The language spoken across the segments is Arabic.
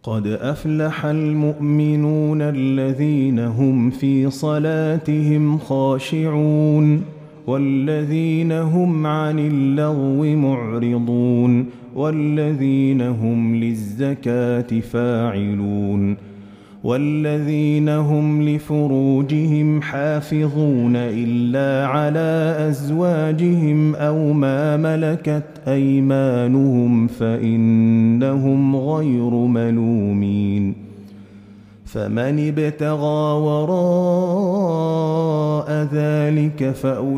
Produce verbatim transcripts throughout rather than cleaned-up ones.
قد أفلح المؤمنون الذين هم في صلاتهم خاشعون والذين هم عن اللغو معرضون والذين هم للزكاة فاعلون والذين هم لفروجهم حافظون إلا على أزواجهم أو ما ملكت أيمانهم فإنهم غير ملومين فمن ابتغى وراء ذلك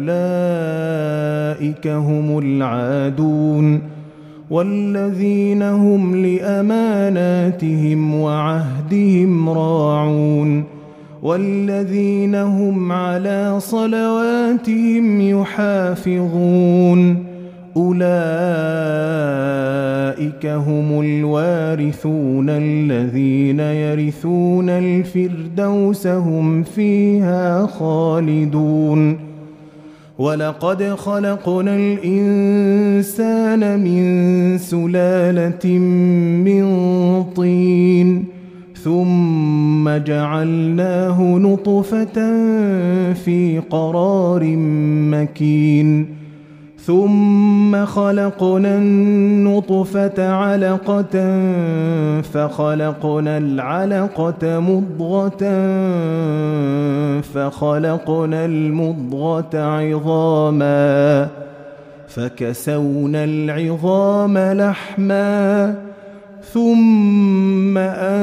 فأولئك هم العادون والذين هم لأماناتهم وعهدهم راعون والذين هم على صلواتهم يحافظون أولئك هم الوارثون الذين يرثون الفردوس هم فيها خالدون ولقد خلقنا الإنسان من سلالة من طين ثم جعلناه نطفة في قرار مكين ثم خلقنا النطفة علقة فخلقنا العلقة مضغة فخلقنا المضغة عظاما فكسونا العظام لحما ثم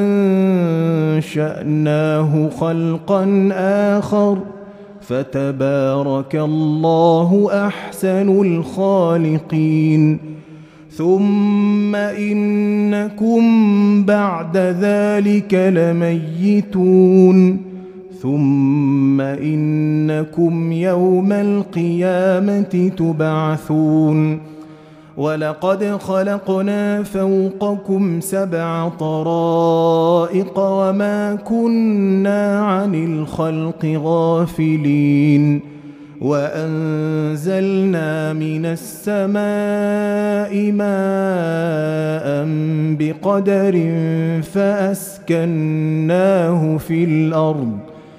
أنشأناه خلقا آخر فتبارك الله أحسن الخالقين ثم إنكم بعد ذلك لميتون ثم إنكم يوم القيامة تبعثون ولقد خلقنا فوقكم سبع طرائق وما كنا عن الخلق غافلين وأنزلنا من السماء ماء بقدر فأسكناه في الأرض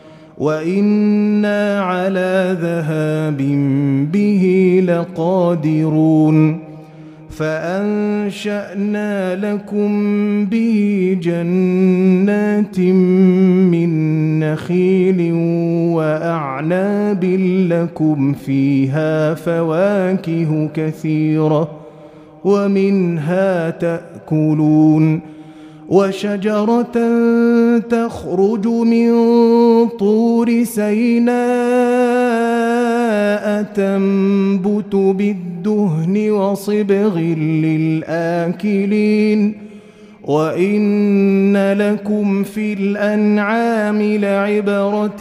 وإنا على ذهاب به لقادرون فأنشأنا لكم به جنات من نخيل وأعناب لكم فيها فواكه كثيرة ومنها تأكلون وشجرة تخرج من طور سيناء تنبت بالدهن وصبغ للآكلين وإن لكم في الأنعام لعبرة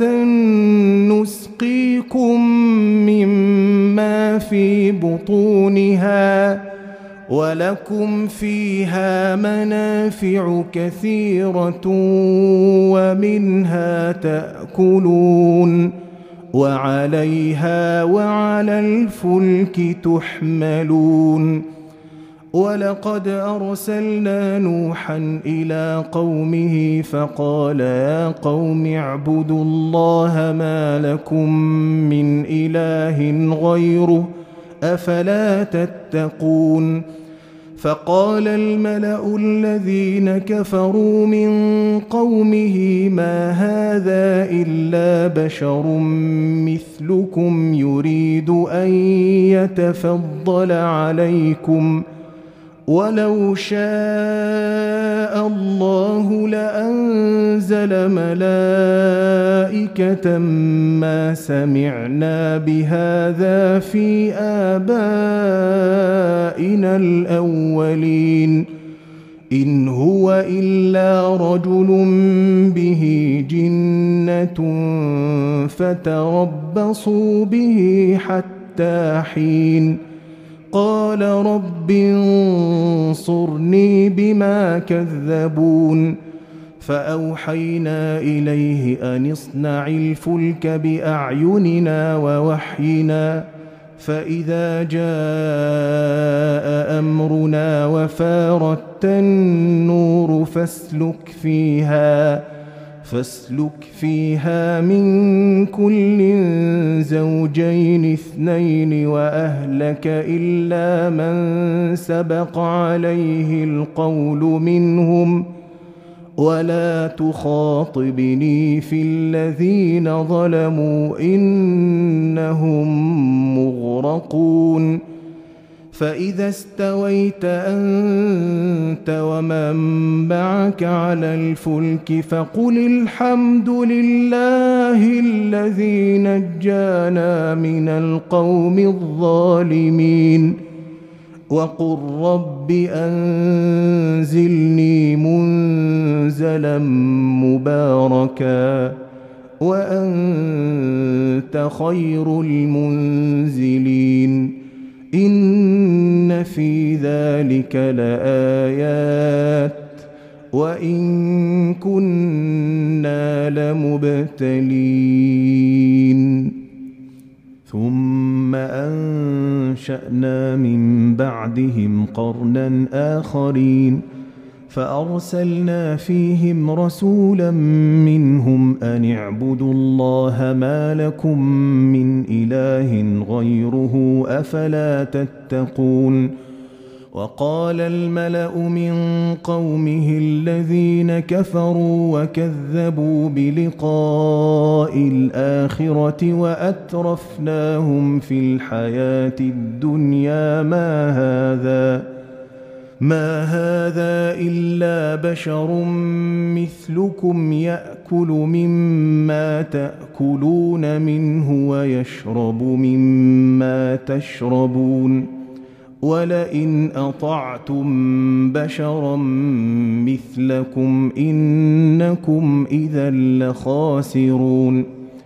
نسقيكم مما في بطونها ولكم فيها منافع كثيرة ومنها تأكلون وعليها وعلى الفلك تحملون ولقد أرسلنا نوحا إلى قومه فقال يا قوم اعبدوا الله ما لكم من إله غيره أفلا تتقون فقال الملأ الذين كفروا من قومه ما هذا إلا بشر مثلكم يريد أن يتفضل عليكم ولو شاء الله لأنزل ملائكة ما سمعنا بهذا في آبائنا الأولين إن هو إلا رجل به جنة فتربصوا به حتى حين قال رب انصرني بما كذبون فأوحينا إليه أن اصنع الفلك بأعيننا ووحينا فإذا جاء أمرنا وفارت النور فاسلك فيها فاسلك فيها من كل زوجين اثنين وأهلك إلا من سبق عليه القول منهم ولا تخاطبني في الذين ظلموا إنهم مغرقون فإذا استويت أنت ومن معك على الفلك فقل الحمد لله الذي نجانا من القوم الظالمين وقل رب أنزلني منزلا مباركا وأنت خير المنزلين إن في ذلك لآيات وإن كنا لمبتلين ثم أنشأنا من بعدهم قرنا آخرين فأرسلنا فيهم رسولا منهم أن اعبدوا الله ما لكم من إله غيره أفلا تتقون وقال الملأ من قومه الذين كفروا وكذبوا بلقاء الآخرة وأترفناهم في الحياة الدنيا ما هذا ما هذا إلا بشر مثلكم يأكل مما تأكلون منه ويشرب مما تشربون ولئن أطعتم بشرا مثلكم إنكم إذا لخاسرون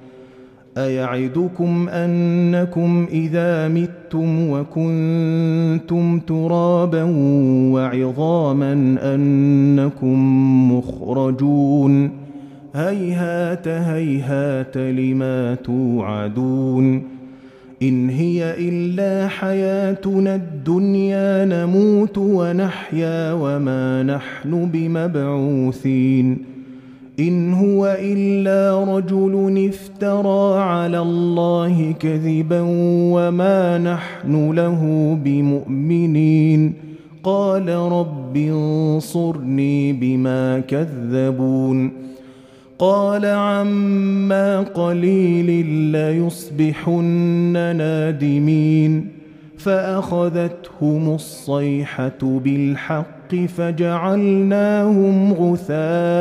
أيعدكم أنكم إذا متم وكنتم ترابا وعظاما أنكم مخرجون هيهات هيهات لما توعدون إن هي إلا حياتنا الدنيا نموت ونحيا وما نحن بمبعوثين إن هو إلا رجل افترى على الله كذبا وما نحن له بمؤمنين قال رب انصرني بما كذبون قال عما قليل ليصبحن نادمين فأخذتهم الصيحة بالحق فجعلناهم غثاء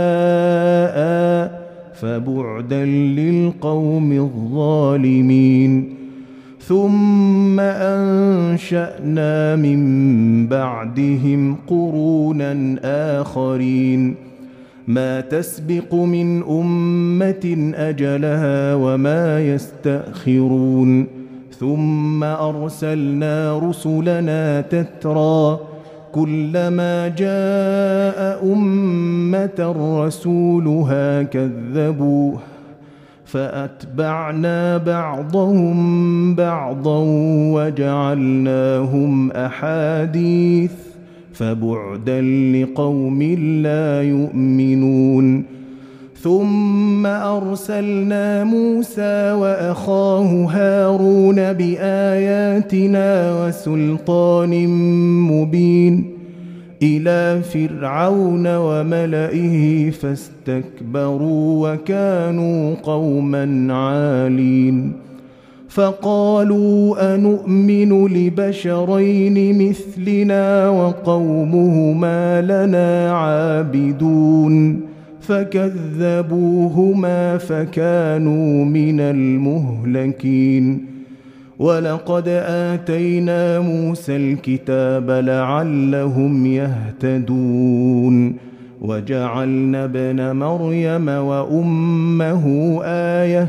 فبعدا للقوم الظالمين ثم أنشأنا من بعدهم قرونا آخرين ما تسبق من أمة أجلها وما يستأخرون ثم أرسلنا رسلنا تترى كلما جاء أمة رسولها كذبوه فأتبعنا بعضهم بعضا وجعلناهم أحاديث فبعدا لقوم لا يؤمنون ثم أرسلنا موسى وأخاه هارون بآياتنا وسلطان مبين إلى فرعون وملئه فاستكبروا وكانوا قوما عالين فقالوا أنؤمن لبشرين مثلنا وقومهما لنا عابدون فكذبوهما فكانوا من المهلكين ولقد آتينا موسى الكتاب لعلهم يهتدون وجعلنا ابن مريم وأمه آية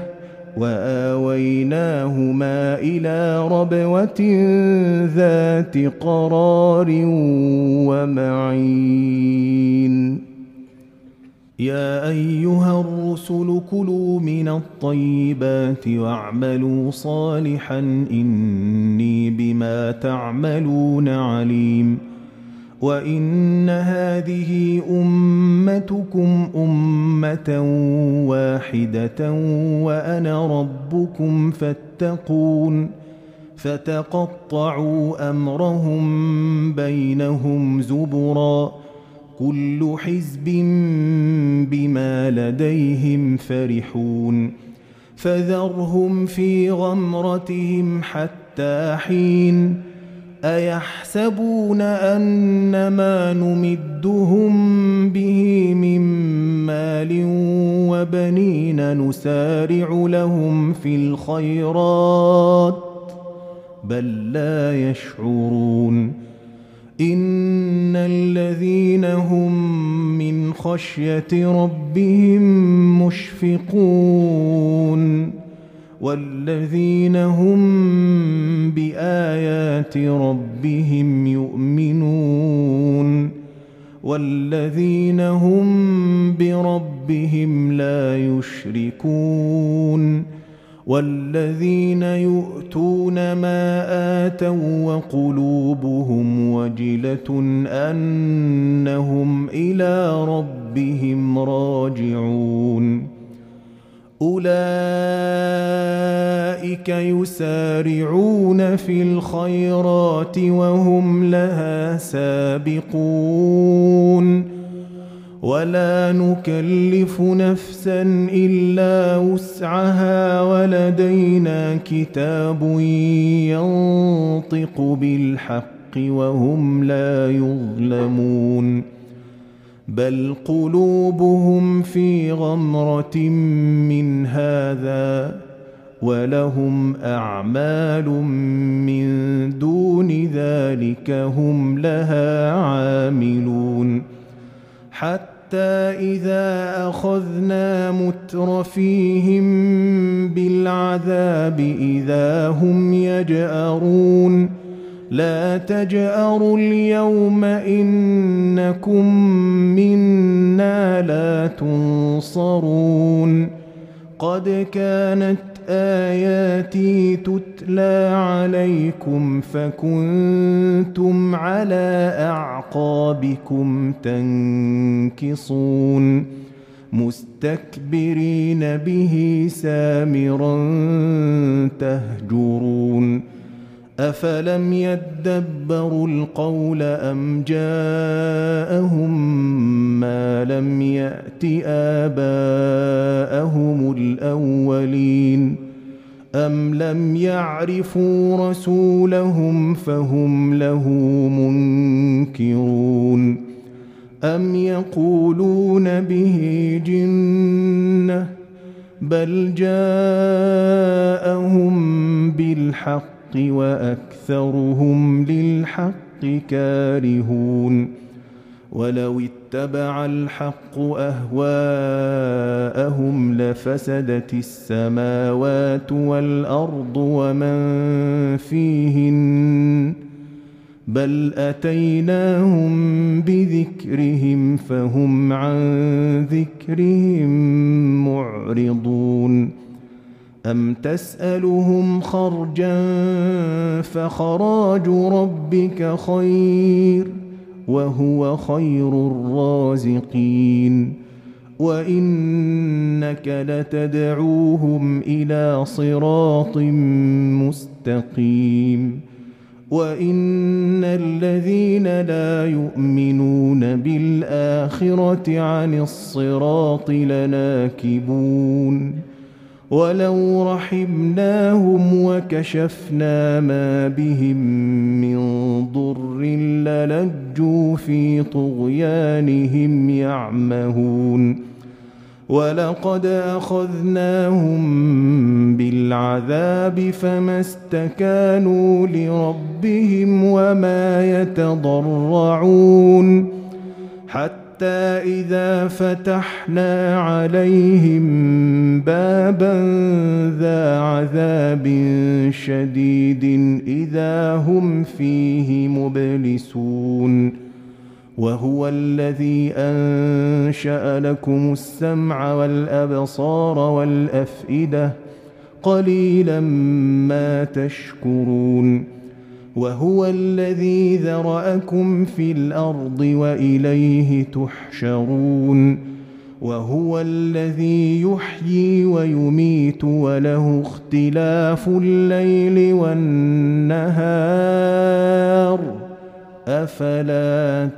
وآويناهما إلى ربوة ذات قرار ومعين يا أيها الرسل كلوا من الطيبات واعملوا صالحا إني بما تعملون عليم وإن هذه أمتكم أمة واحدة وأنا ربكم فاتقون فتقطعوا أمرهم بينهم زبرا كل حزب بما لديهم فرحون فذرهم في غمرتهم حتى حين أيحسبون أن ما نمدهم به من مال وبنين نسارع لهم في الخيرات بل لا يشعرون إن الذين هم من خشية ربهم مشفقون والذين هم بآيات ربهم يؤمنون والذين هم بربهم لا يشركون والذين يؤتون ما آتوا وقلوبهم وجلة أنهم إلى ربهم راجعون أولئك يسارعون في الخيرات وهم لها سابقون ولا نكلف نفسا إلا وسعها ولدينا كتاب ينطق بالحق وهم لا يظلمون بل قلوبهم في غمرة من هذا ولهم أعمال من دون ذلك هم لها عاملون حتى إذا أخذنا مترفيهم بالعذاب إذا هم يجأرون لا تجأروا اليوم إنكم منا لا تنصرون قد كانت آياتي تتلى عليكم فكنتم على أعقابكم تنكصون مستكبرين به سامرا تهجرون أفلم يدبروا القول أم جاءهم ما لم يأت آباءهم الأولين أم لم يعرفوا رسولهم فهم له منكرون أم يقولون به جنة بل جاءهم بالحق وأكثرهم للحق كارهون ولو اتبع الحق أهواءهم لفسدت السماوات والأرض ومن فيهن بل أتيناهم بذكرهم فهم عن ذكرهم معرضون أم تسألهم خرجا فخراج ربك خير وهو خير الرازقين وإنك لتدعوهم إلى صراط مستقيم وإن الذين لا يؤمنون بالآخرة عن الصراط لناكبون ولو رحمناهم وكشفنا ما بهم من ضر للجوا في طغيانهم يعمهون ولقد أخذناهم بالعذاب فما استكانوا لربهم وما يتضرعون حتى إذا فتحنا عليهم بابا ذا عذاب شديد إذا هم فيه مبلسون وهو الذي أنشأ لكم السمع والأبصار والأفئدة قليلا ما تشكرون وهو الذي ذرأكم في الأرض وإليه تحشرون وهو الذي يحيي ويميت وله اختلاف الليل والنهار أفلا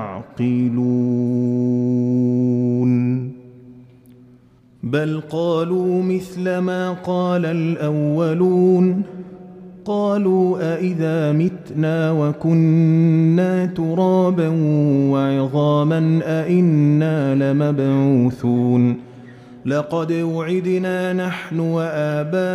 تعقلون بل قالوا مثل ما قال الأولون قالوا أإذا متنا وكنا ترابا وعظاما أإنا لمبعوثون لقد وعدنا نحن وآباؤنا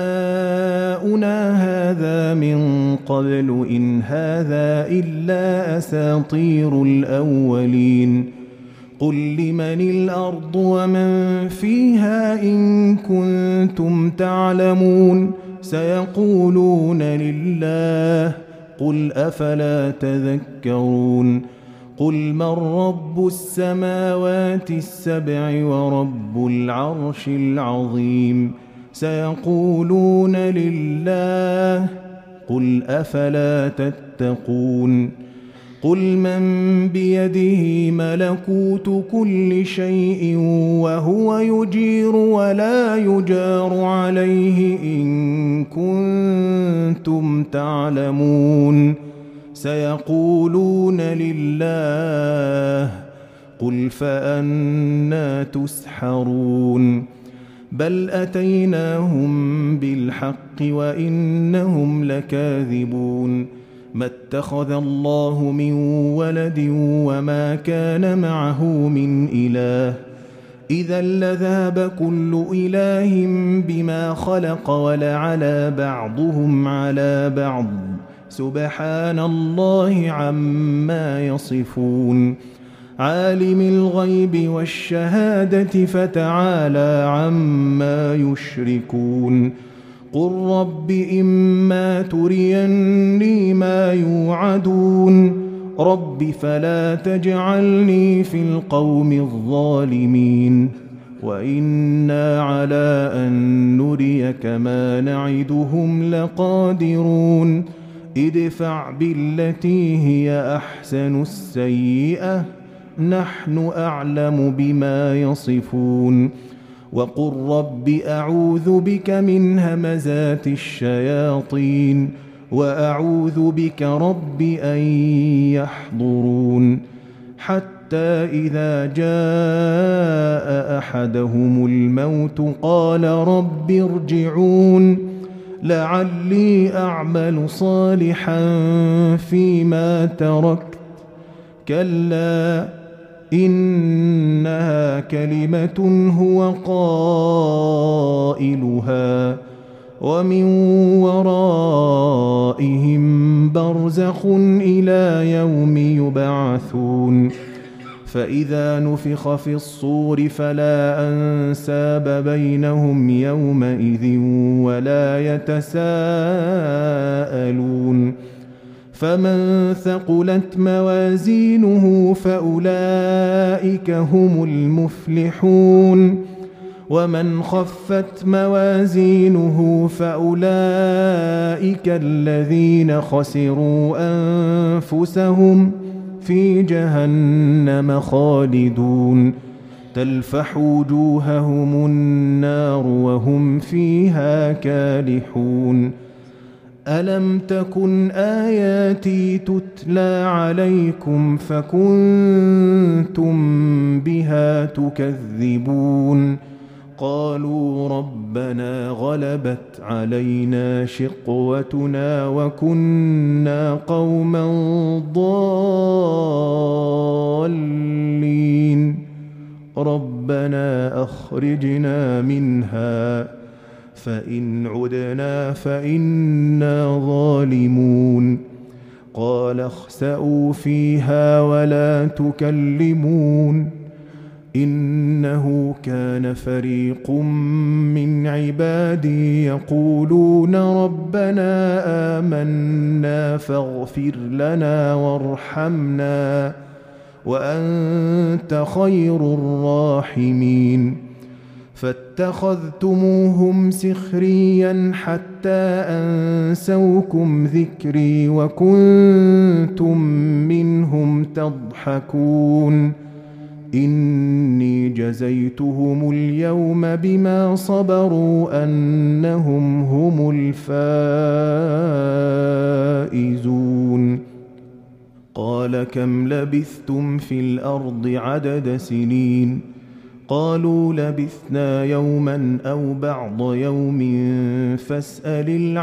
هذا من قبل إن هذا إلا أساطير الأولين قل لمن الأرض ومن فيها إن كنتم تعلمون سيقولون لله قل أفلا تذكرون قل من رب السماوات السبع ورب العرش العظيم سيقولون لله قل أفلا تتقون قل من بيده ملكوت كل شيء وهو يجير ولا يجار عليه إن كنتم تعلمون سيقولون لله قل فأنى تسحرون بل أتيناهم بالحق وإنهم لكاذبون ما اتخذ الله من ولد وما كان معه من إله إذا لذهب كل إله بما خلق ولعلى بعضهم على بعض سبحان الله عما يصفون عالم الغيب والشهادة فتعالى عما يشركون قل رب إما تريني ما يوعدون رب فلا تجعلني في القوم الظالمين وإنا على أن نريك ما نعدهم لقادرون ادفع بالتي هي أحسن السيئة نحن أعلم بما يصفون وقل رب أعوذ بك من همزات الشياطين وأعوذ بك رب أن يحضرون حتى إذا جاء أحدهم الموت قال رب ارجعون لعلي أعمل صالحا فيما تركت كلا إنها كلمة هو قائلها ومن ورائهم برزخ إلى يوم يبعثون فإذا نفخ في الصور فلا أنساب بينهم يومئذ ولا يتساءلون فمن ثقلت موازينه فأولئك هم المفلحون ومن خفت موازينه فأولئك الذين خسروا أنفسهم في جهنم خالدون تلفح وجوههم النار وهم فيها كالحون ألم تكن آياتي تتلى عليكم فكنتم بها تكذبون قالوا ربنا غلبت علينا شقوتنا وكنا قوما ضالين ربنا أخرجنا منها فإن عدنا فإنا ظالمون قال اخسئوا فيها ولا تكلمون إنه كان فريق من عبادي يقولون ربنا آمنا فاغفر لنا وارحمنا وأنت خير الراحمين فاتخذتموهم سخريا حتى أنسوكم ذكري وكنتم منهم تضحكون إني جزيتهم اليوم بما صبروا أنهم هم الفائزون قال كم لبثتم في الأرض عدد سنين قالوا لبثنا يوما أو بعض يوم فاسأل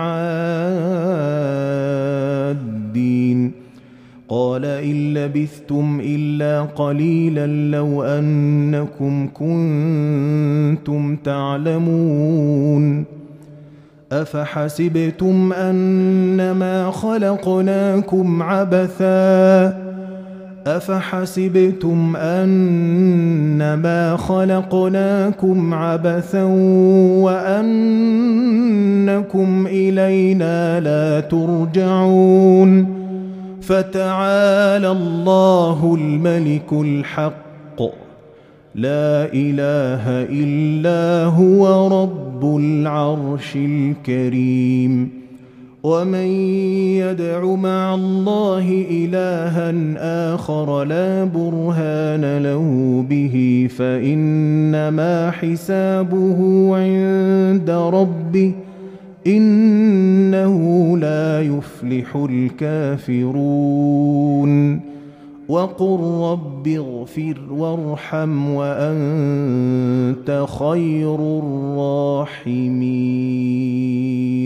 العادين قال إن لبثتم إلا قليلا لو أنكم كنتم تعلمون أفحسبتم أنما خلقناكم عبثا أفحسبتم أنما خلقناكم عبثا وأنكم إلينا لا ترجعون فتعالى الله الملك الحق لا إله إلا هو رب العرش الكريم ومن يدع مع الله إلها آخر لا برهان له به فإنما حسابه عند ربه إنه لا يفلح الكافرون وقل رب اغفر وارحم وأنت خير الراحمين